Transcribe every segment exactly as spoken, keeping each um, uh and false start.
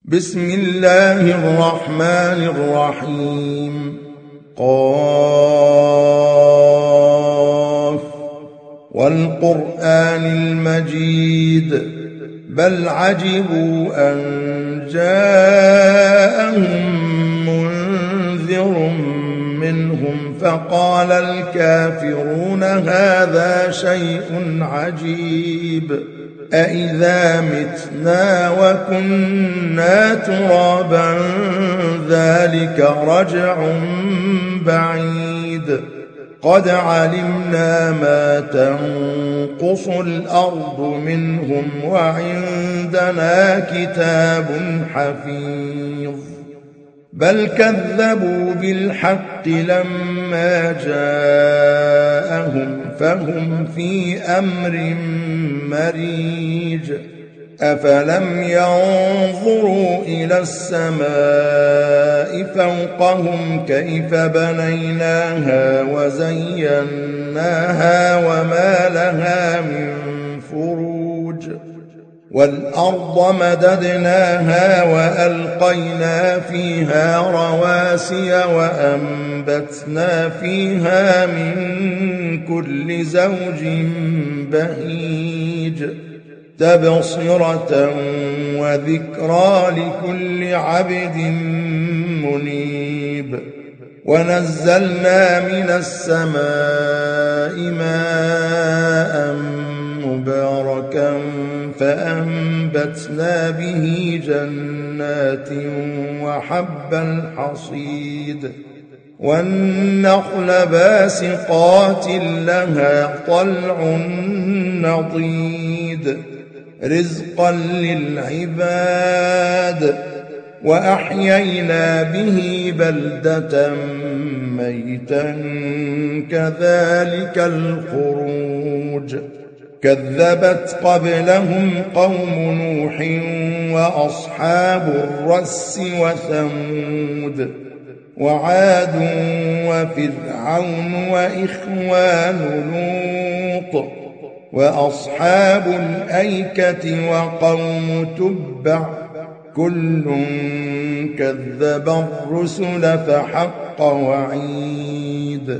بسم الله الرحمن الرحيم. قاف والقرآن المجيد بل عجبوا أن جاءهم منذر منهم فقال الكافرون هذا شيء عجيب أإذا متنا وكنا ترابا ذلك رجع بعيد قد علمنا ما تنقص الأرض منهم وعندنا كتاب حفيظ بل كذبوا بالحق لما جاءهم فهم في أمر مريج أفلم ينظروا إلى السماء فوقهم كيف بنيناها وزيناها وما لها من فروج والأرض مددناها وألقينا فيها رواسي وأنبتنا فيها من كل زوج بهيج تبصرة وذكرى لكل عبد منيب ونزلنا من السماء ماء مباركا فأنبتنا به جنات وحب الحصيد والنخل باسقات لها طلع نضيد رزقا للعباد وأحيينا به بلدة ميتا كذلك الخروج كذبت قبلهم قوم نوح وأصحاب الرس وثمود وعاد وفرعون وإخوان لوط وأصحاب الأيكة وقوم تبع كل كذب الرسل فحق وعيد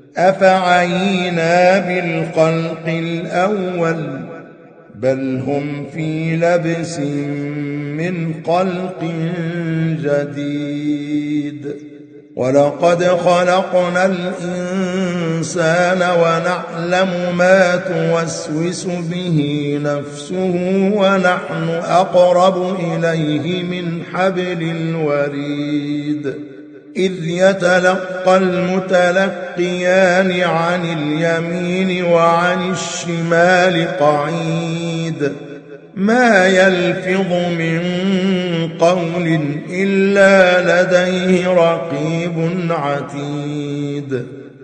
أفعينا بالخلق الأول بل هم في لبس من خلق جديد ولقد خلقنا الإنسان ونعلم ما توسوس به نفسه ونحن أقرب إليه من حبل الوريد إذ يتلقى المتلقيان عن اليمين وعن الشمال قعيد ما يلفظ من قول إلا لديه رقيب عتيد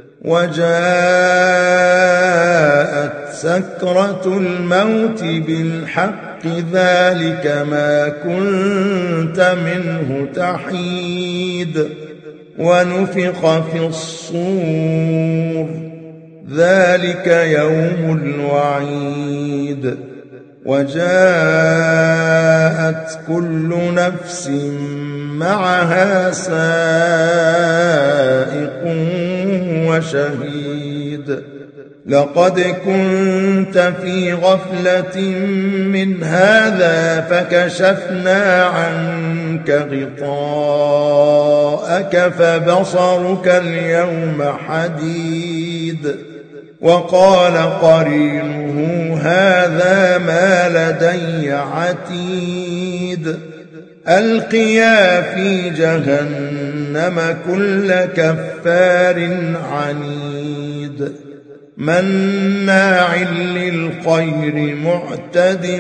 وجاءت سكرة الموت بالحق ذلك ما كنت منه تحيد ونفخ في الصور ذلك يوم الوعيد وجاءت كل نفس معها سائق وشهيد لقد كنت في غفلة من هذا فكشفنا عنك غطاءك فبصرك اليوم حديد وقال قرينه هذا ما لدي عتيد ألقيا في جهنم كل كفار عنيد مناع للخير معتد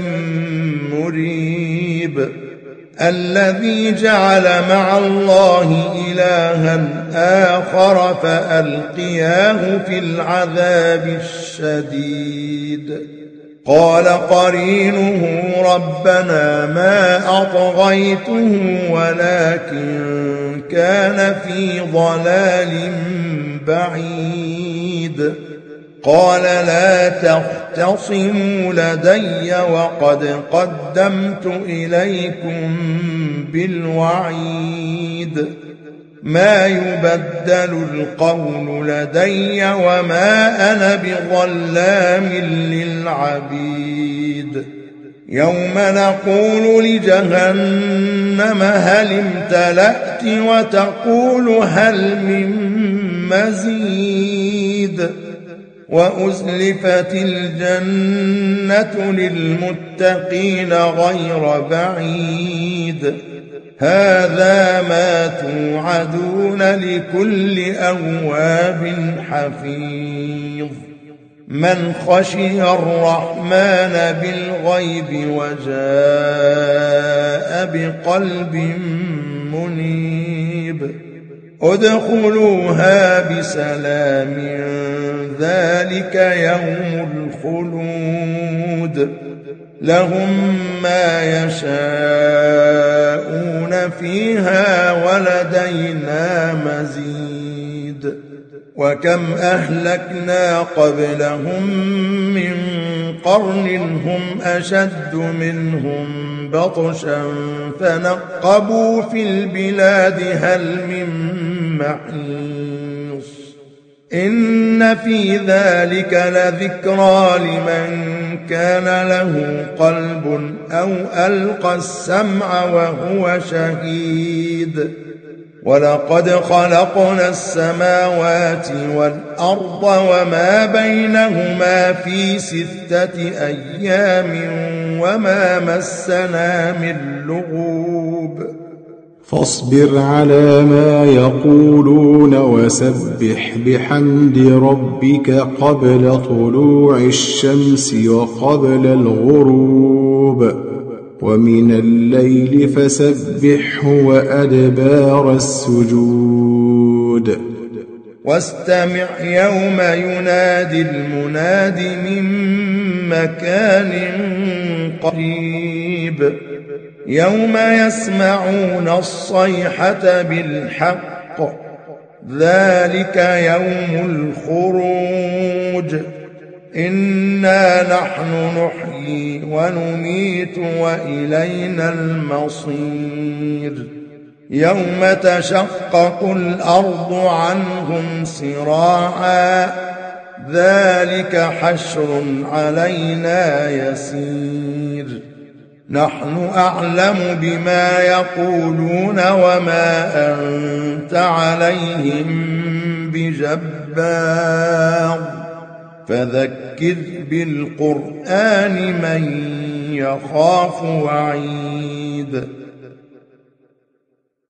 مريب الذي جعل مع الله إلها آخر فألقياه في العذاب الشديد قال قرينه ربنا ما أطغيته ولكن كان في ضلال بعيد قال لا تختصموا لدي وقد قدمت إليكم بالوعيد ما يبدل القول لدي وما أنا بظلام للعبيد يوم نقول لجهنم هل امتلأت وتقول هل من مزيد وأزلفت الجنة للمتقين غير بعيد هذا ما توعدون لكل أواب حفيظ من خشي الرحمن بالغيب وجاء بقلب منيب ادخلوها بسلام ذلك يوم الخلود لهم ما يشاءون فيها ولدينا مزيد وكم أهلكنا قبلهم من قرن هم أشد منهم بطشا فنقبوا في البلاد هل من محيص إن في ذلك لذكرى لمن كان له قلب أو ألقى السمع وهو شهيد ولقد خلقنا السماوات والأرض وما بينهما في ستة أيام وما مسنا من لغوب فاصبر على ما يقولون وسبح بحمد ربك قبل طلوع الشمس وقبل الغروب ومن الليل فسبحه وأدبار السجود واستمع يوم ينادي المناد من مكان قريب يوم يسمعون الصيحة بالحق ذلك يوم الخروج إنا نحن نحيي ونميت وإلينا المصير يوم تشقق الأرض عنهم سراعا ذلك حشر علينا يسير نحن أعلم بما يقولون وما أنت عليهم بجبار فذكر بالقرآن من يخاف وعيد